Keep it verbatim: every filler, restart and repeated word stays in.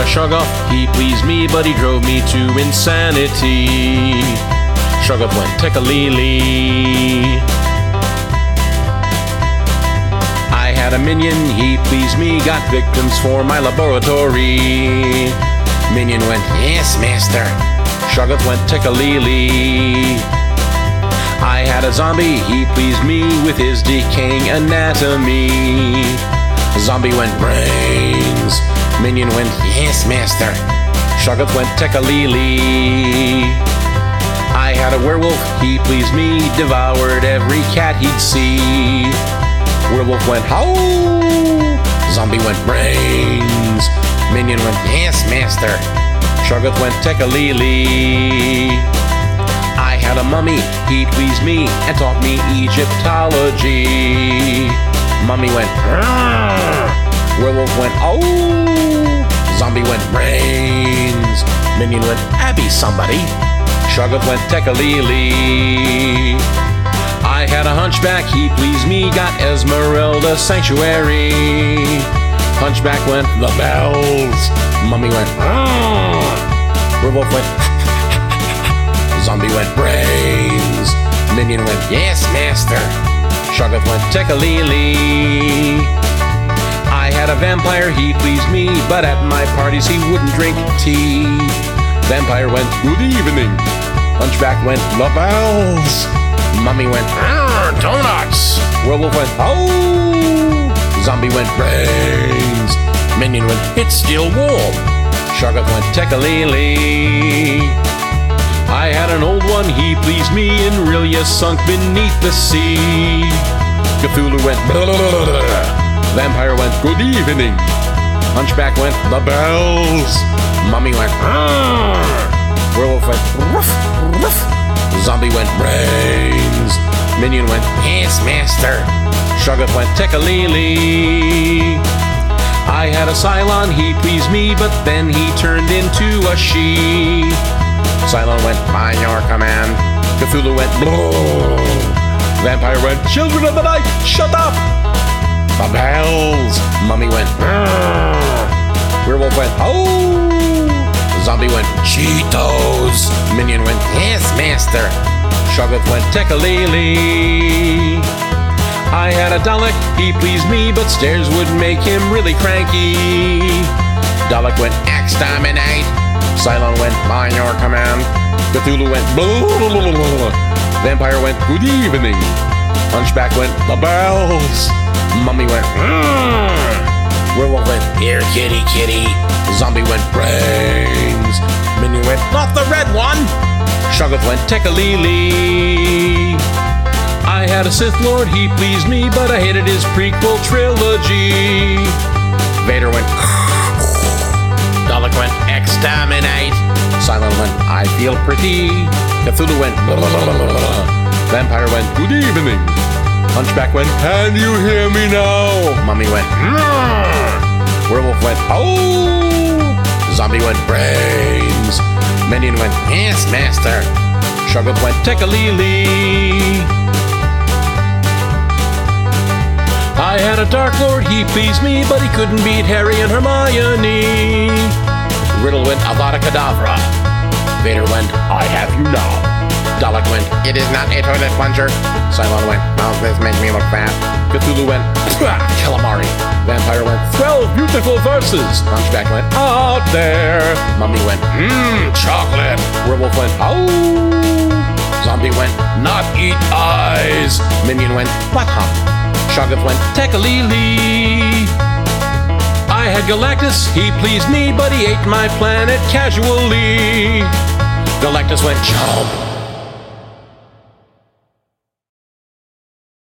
Shoggoth, he pleased me, but he drove me to insanity. Shoggoth went Tekka-Li-Li. I had a minion, he pleased me, got victims for my laboratory. Minion went, yes, master. Shoggoth went Tekka-Li-Li. I had a zombie, he pleased me with his decaying anatomy. Zombie went brains. Minion went, yes, master. Shoggoth went Tekka-Li-Li. I had a werewolf, he pleased me, devoured every cat he'd see. Werewolf went, howl. Zombie went brains. Minion went, yes, master. Shoggoth went Tekka-Li-Li. I had a mummy, he pleased me and taught me Egyptology. Mummy went, Rrr. Werewolf went, oh. Zombie went, brains. Minion went, Abby somebody. Shoggoth went Tekka-Li-Li. I had a hunchback, he pleased me, got Esmeralda sanctuary. Hunchback went, the bells. Mummy went, Rrr. Werewolf went, Zombie went, brains. Minion went, yes, master. Shoggoth went Tekka-Li-Li. I had a vampire, he pleased me, but at my parties he wouldn't drink tea. Vampire went, good evening. Hunchback went, the bells. Mummy went, donuts. Werewolf went, oh. Zombie went, brains. Minion went, it's still warm. Shoggoth went Tekka-Li-Li. I had an old one, he pleased me, in Irelia sunk beneath the sea. Cthulhu went, blah, blah, blah, blah. Vampire went, good evening. Hunchback went, the bells. Mummy went, Rrr. Werewolf went, ruff, ruff. Zombie went, brains. Minion went, yes, master. Shoggoth went Tekka-Li-Li. I had a Cylon, he pleased me, but then he turned into a she. Cylon went, by your command. Cthulhu went, blah. Vampire went, children of the night, shut up. The bells. Mummy went, Rrr. Werewolf went, oh. Zombie went, Cheetos. Minion went, yes, master. Shoggoth went Tekka-Li-Li. I had a Dalek, he pleased me, but stairs would make him really cranky. Dalek went, exterminate. Cylon went, by your command. Cthulhu went, blah, blah, blah, blah, blah. Vampire went, good evening. Hunchback went, the bells. Mummy went, Rrr. Werewolf went, here, kitty, kitty. Zombie went, brains. Minion went, not the red one. Shoggoth went Tekka-Li-Li. I had a Sith Lord, he pleased me, but I hated his prequel trilogy. Vader went, Dalek went, exterminate. Cylon went, I feel pretty. Cthulhu went, blah, blah, blah, blah, blah. Vampire went, good evening. Hunchback went, can you hear me now? Mummy went, Rrr. Werewolf went, oh. Zombie went, brains. Minion went, yes, master. Shoggoth went Tekka-Li-Li. I had a Dark Lord, he pleased me, but he couldn't beat Harry and Hermione. Riddle went, Avada Kedavra. Vader went, I have you now. Dalek went, it is not a toilet plunger. Cylon went, does this make me look fat? Cthulhu went, calamari. Vampire went, twelve beautiful verses. Hunchback went, out there. Mummy went, mmm, chocolate. Werewolf went, oh. Zombie went, not eat eyes. Minion went, what hump? Shoggoth went, Tekka-Li-Li. I had Galactus, he pleased me, but he ate my planet casually. Galactus went, chomp.